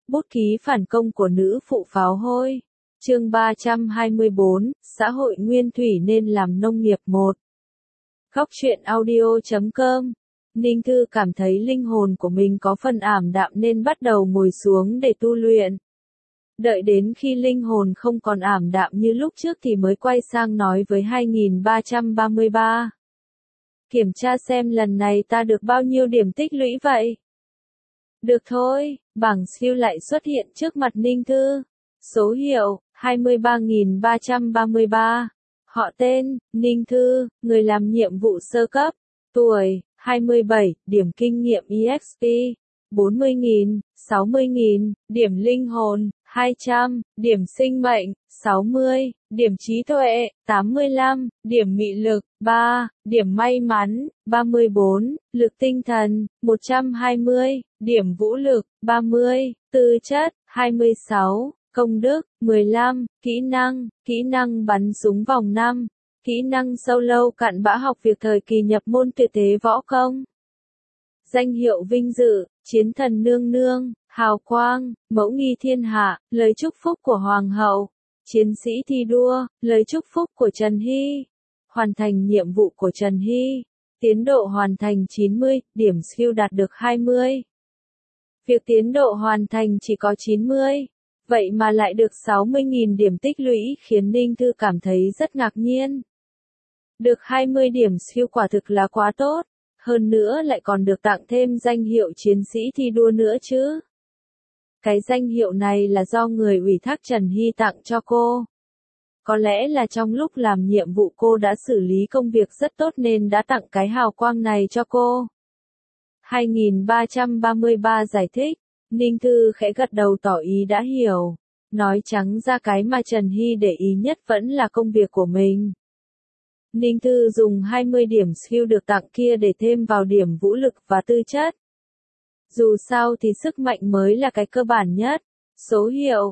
Bút ký phản công của nữ phụ pháo hôi. Chương 324, xã hội nguyên thủy nên làm nông nghiệp 1. Góc truyện audio.com. Ninh Thư cảm thấy linh hồn của mình có phần ảm đạm nên bắt đầu ngồi xuống để tu luyện. Đợi đến khi linh hồn không còn ảm đạm như lúc trước thì mới quay sang nói với 2333. Kiểm tra xem lần này ta được bao nhiêu điểm tích lũy vậy? Được thôi, bảng siêu lại xuất hiện trước mặt Ninh Thư. Số hiệu, 23.333. Họ tên, Ninh Thư, người làm nhiệm vụ sơ cấp. Tuổi, 27, điểm kinh nghiệm EXP, 40.000, 60.000, điểm linh hồn, 200, điểm sinh mệnh, 60, điểm trí tuệ, 85, điểm mị lực, 3, điểm may mắn, 34, lực tinh thần, 120, điểm vũ lực, 30, tư chất, 26, công đức, 15, kỹ năng bắn súng vòng 5, kỹ năng sâu lâu cặn bã học việc thời kỳ nhập môn tuyệt thế võ công. Danh hiệu vinh dự, chiến thần nương nương, hào quang, mẫu nghi thiên hạ, lời chúc phúc của hoàng hậu, chiến sĩ thi đua, lời chúc phúc của Trần Hy, hoàn thành nhiệm vụ của Trần Hy, tiến độ hoàn thành 90, điểm skill đạt được 20. Việc tiến độ hoàn thành chỉ có 90, vậy mà lại được 60.000 điểm tích lũy khiến Ninh Thư cảm thấy rất ngạc nhiên. Được 20 điểm skill quả thực là quá tốt. Hơn nữa lại còn được tặng thêm danh hiệu chiến sĩ thi đua nữa chứ. Cái danh hiệu này là do người ủy thác Trần Hy tặng cho cô. Có lẽ là trong lúc làm nhiệm vụ cô đã xử lý công việc rất tốt nên đã tặng cái hào quang này cho cô. 2333 giải thích, Ninh Thư khẽ gật đầu tỏ ý đã hiểu. Nói trắng ra cái mà Trần Hy để ý nhất vẫn là công việc của mình. Ninh Thư dùng 20 điểm skill được tặng kia để thêm vào điểm vũ lực và tư chất. Dù sao thì sức mạnh mới là cái cơ bản nhất. Số hiệu,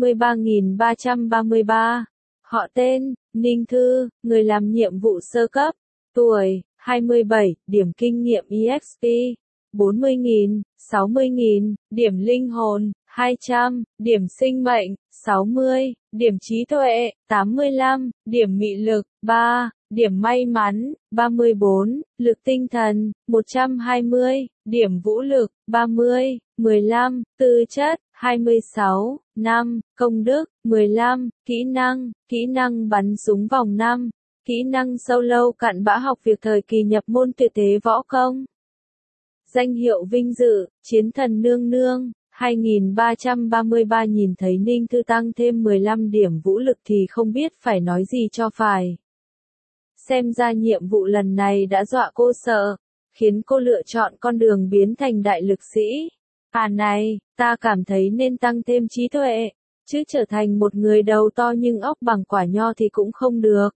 23.333. Họ tên, Ninh Thư, người làm nhiệm vụ sơ cấp. Tuổi, 27, điểm kinh nghiệm EXP, 40.000, 60.000, điểm linh hồn, 200, điểm sinh mệnh, 60, điểm trí tuệ, 85, điểm mị lực, 3, điểm may mắn, 34, lực tinh thần, 120, điểm vũ lực, 30, 15, tư chất, 26, 5, công đức, 15, kỹ năng bắn súng vòng 5, kỹ năng sâu lâu cặn bã học việc thời kỳ nhập môn tuyệt thế võ công. Danh hiệu vinh dự, chiến thần nương nương. 2333 nhìn thấy Ninh Thư tăng thêm 15 điểm vũ lực thì không biết phải nói gì cho phải. Xem ra nhiệm vụ lần này đã dọa cô sợ, khiến cô lựa chọn con đường biến thành đại lực sĩ. À này, ta cảm thấy nên tăng thêm trí tuệ, chứ trở thành một người đầu to nhưng óc bằng quả nho thì cũng không được.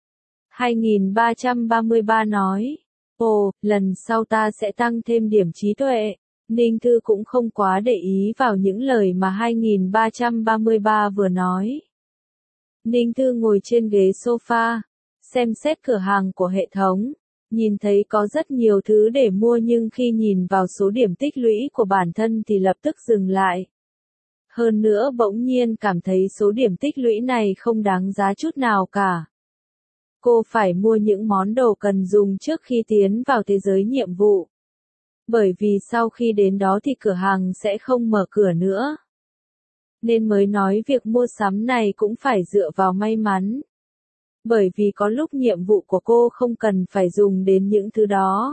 2333 nói, ồ, lần sau ta sẽ tăng thêm điểm trí tuệ. Ninh Thư cũng không quá để ý vào những lời mà 2333 vừa nói. Ninh Thư ngồi trên ghế sofa, xem xét cửa hàng của hệ thống, nhìn thấy có rất nhiều thứ để mua nhưng khi nhìn vào số điểm tích lũy của bản thân thì lập tức dừng lại. Hơn nữa bỗng nhiên cảm thấy số điểm tích lũy này không đáng giá chút nào cả. Cô phải mua những món đồ cần dùng trước khi tiến vào thế giới nhiệm vụ. Bởi vì sau khi đến đó thì cửa hàng sẽ không mở cửa nữa. Nên mới nói việc mua sắm này cũng phải dựa vào may mắn. Bởi vì có lúc nhiệm vụ của cô không cần phải dùng đến những thứ đó.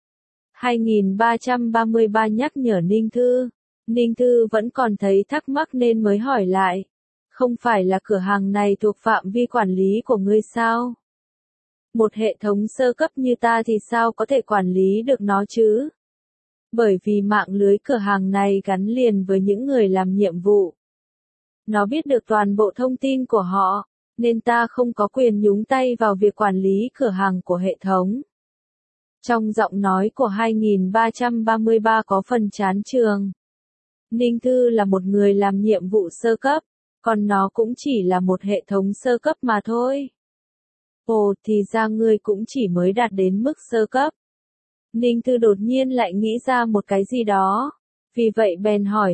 2333 nhắc nhở Ninh Thư. Ninh Thư vẫn còn thấy thắc mắc nên mới hỏi lại. Không phải là cửa hàng này thuộc phạm vi quản lý của ngươi sao? Một hệ thống sơ cấp như ta thì sao có thể quản lý được nó chứ? Bởi vì mạng lưới cửa hàng này gắn liền với những người làm nhiệm vụ. Nó biết được toàn bộ thông tin của họ, nên ta không có quyền nhúng tay vào việc quản lý cửa hàng của hệ thống. Trong giọng nói của 2333 có phần chán chường. Ninh Thư là một người làm nhiệm vụ sơ cấp, còn nó cũng chỉ là một hệ thống sơ cấp mà thôi. Ồ, thì ra ngươi cũng chỉ mới đạt đến mức sơ cấp. Ninh Thư đột nhiên lại nghĩ ra một cái gì đó. Vì vậy bèn hỏi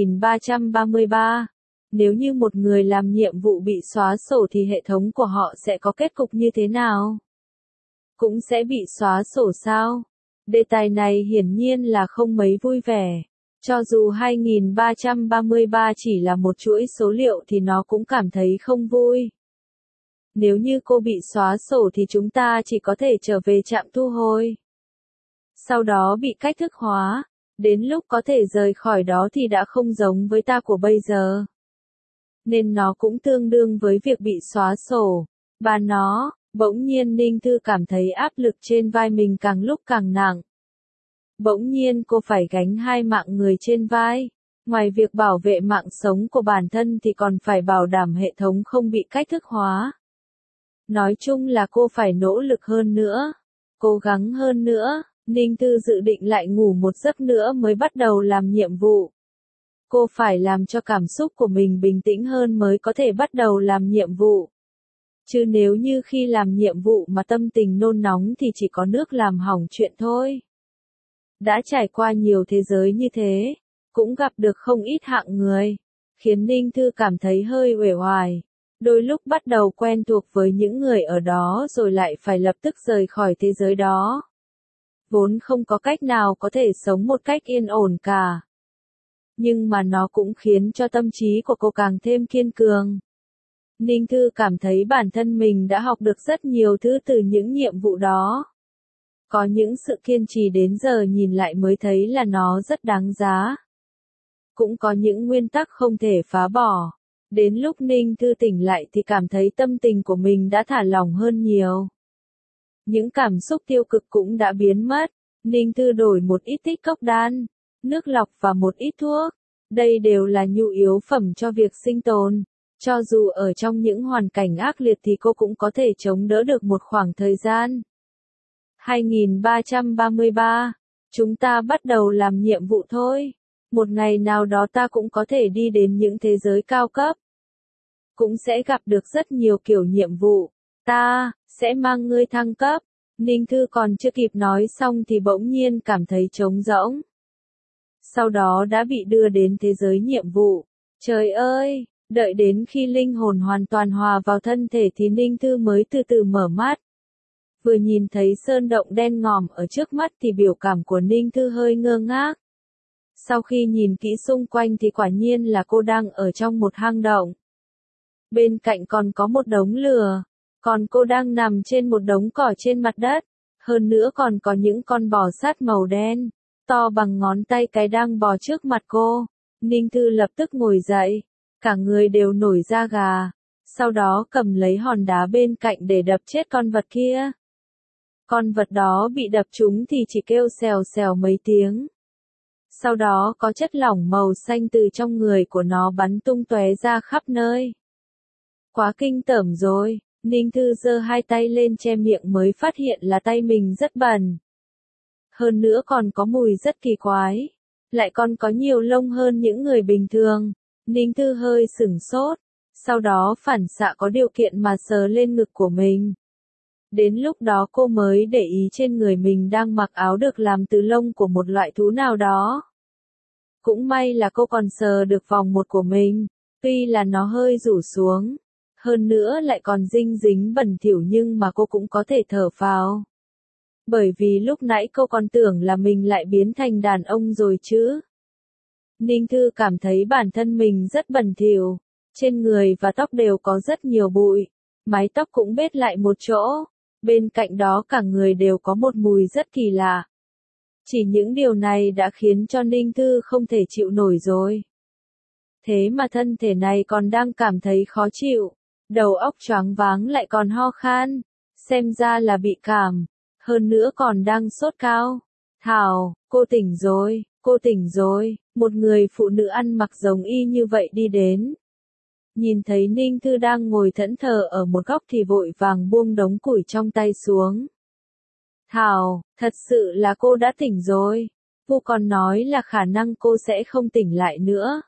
2333. Nếu như một người làm nhiệm vụ bị xóa sổ thì hệ thống của họ sẽ có kết cục như thế nào? Cũng sẽ bị xóa sổ sao? Đề tài này hiển nhiên là không mấy vui vẻ. Cho dù 2333 chỉ là một chuỗi số liệu thì nó cũng cảm thấy không vui. Nếu như cô bị xóa sổ thì chúng ta chỉ có thể trở về trạm thu hồi. Sau đó bị cách thức hóa. Đến lúc có thể rời khỏi đó thì đã không giống với ta của bây giờ. Nên nó cũng tương đương với việc bị xóa sổ. Và nó, bỗng nhiên Ninh Thư cảm thấy áp lực trên vai mình càng lúc càng nặng. Bỗng nhiên cô phải gánh hai mạng người trên vai. Ngoài việc bảo vệ mạng sống của bản thân thì còn phải bảo đảm hệ thống không bị cách thức hóa. Nói chung là cô phải nỗ lực hơn nữa. Cố gắng hơn nữa. Ninh Thư dự định lại ngủ một giấc nữa mới bắt đầu làm nhiệm vụ. Cô phải làm cho cảm xúc của mình bình tĩnh hơn mới có thể bắt đầu làm nhiệm vụ. Chứ nếu như khi làm nhiệm vụ mà tâm tình nôn nóng thì chỉ có nước làm hỏng chuyện thôi. Đã trải qua nhiều thế giới như thế, cũng gặp được không ít hạng người, khiến Ninh Thư cảm thấy hơi uể oải. Đôi lúc bắt đầu quen thuộc với những người ở đó rồi lại phải lập tức rời khỏi thế giới đó. Vốn không có cách nào có thể sống một cách yên ổn cả. Nhưng mà nó cũng khiến cho tâm trí của cô càng thêm kiên cường. Ninh Thư cảm thấy bản thân mình đã học được rất nhiều thứ từ những nhiệm vụ đó. Có những sự kiên trì đến giờ nhìn lại mới thấy là nó rất đáng giá. Cũng có những nguyên tắc không thể phá bỏ. Đến lúc Ninh Thư tỉnh lại thì cảm thấy tâm tình của mình đã thả lỏng hơn nhiều. Những cảm xúc tiêu cực cũng đã biến mất. Ninh Thư đổi một ít tích cốc đan, nước lọc và một ít thuốc. Đây đều là nhu yếu phẩm cho việc sinh tồn. Cho dù ở trong những hoàn cảnh ác liệt thì cô cũng có thể chống đỡ được một khoảng thời gian. 2333. Chúng ta bắt đầu làm nhiệm vụ thôi. Một ngày nào đó ta cũng có thể đi đến những thế giới cao cấp. Cũng sẽ gặp được rất nhiều kiểu nhiệm vụ. Ta sẽ mang ngươi thăng cấp. Ninh Thư còn chưa kịp nói xong thì bỗng nhiên cảm thấy trống rỗng. Sau đó đã bị đưa đến thế giới nhiệm vụ. Trời ơi, đợi đến khi linh hồn hoàn toàn hòa vào thân thể thì Ninh Thư mới từ từ mở mắt. Vừa nhìn thấy sơn động đen ngòm ở trước mắt thì biểu cảm của Ninh Thư hơi ngơ ngác. Sau khi nhìn kỹ xung quanh thì quả nhiên là cô đang ở trong một hang động. Bên cạnh còn có một đống lửa. Còn cô đang nằm trên một đống cỏ trên mặt đất. Hơn nữa còn có những con bò sát màu đen, to bằng ngón tay cái đang bò trước mặt cô. Ninh Thư lập tức ngồi dậy. Cả người đều nổi da gà. Sau đó cầm lấy hòn đá bên cạnh để đập chết con vật kia. Con vật đó bị đập trúng thì chỉ kêu xèo xèo mấy tiếng. Sau đó có chất lỏng màu xanh từ trong người của nó bắn tung tóe ra khắp nơi. Quá kinh tởm rồi. Ninh Thư giơ hai tay lên che miệng mới phát hiện là tay mình rất bẩn. Hơn nữa còn có mùi rất kỳ quái. Lại còn có nhiều lông hơn những người bình thường. Ninh Thư hơi sửng sốt. Sau đó phản xạ có điều kiện mà sờ lên ngực của mình. Đến lúc đó cô mới để ý trên người mình đang mặc áo được làm từ lông của một loại thú nào đó. Cũng may là cô còn sờ được vòng một của mình. Tuy là nó hơi rủ xuống. Hơn nữa lại còn dinh dính bẩn thỉu nhưng mà cô cũng có thể thở phào. Bởi vì lúc nãy cô còn tưởng là mình lại biến thành đàn ông rồi chứ. Ninh Thư cảm thấy bản thân mình rất bẩn thỉu. Trên người và tóc đều có rất nhiều bụi. Mái tóc cũng bết lại một chỗ. Bên cạnh đó cả người đều có một mùi rất kỳ lạ. Chỉ những điều này đã khiến cho Ninh Thư không thể chịu nổi rồi. Thế mà thân thể này còn đang cảm thấy khó chịu. Đầu óc choáng váng lại còn ho khan. Xem ra là bị cảm. Hơn nữa còn đang sốt cao. Thảo, cô tỉnh rồi, cô tỉnh rồi. Một người phụ nữ ăn mặc giống y như vậy đi đến. Nhìn thấy Ninh Thư đang ngồi thẫn thờ ở một góc thì vội vàng buông đống củi trong tay xuống. Thảo, thật sự là cô đã tỉnh rồi. Vu còn nói là khả năng cô sẽ không tỉnh lại nữa.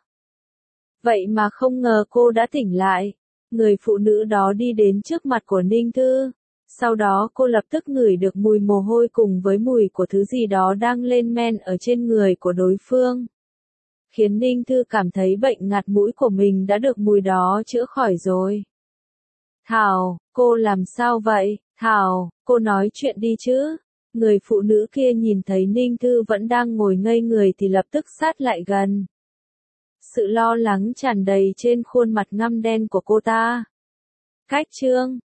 Vậy mà không ngờ cô đã tỉnh lại. Người phụ nữ đó đi đến trước mặt của Ninh Thư. Sau đó cô lập tức ngửi được mùi mồ hôi cùng với mùi của thứ gì đó đang lên men ở trên người của đối phương. khiến Ninh Thư cảm thấy bệnh ngạt mũi của mình đã được mùi đó chữa khỏi rồi. Thảo, cô làm sao vậy? Thảo, cô nói chuyện đi chứ. Người phụ nữ kia nhìn thấy Ninh Thư vẫn đang ngồi ngây người thì lập tức sát lại gần. Sự lo lắng tràn đầy trên khuôn mặt ngăm đen của cô ta. Cách chương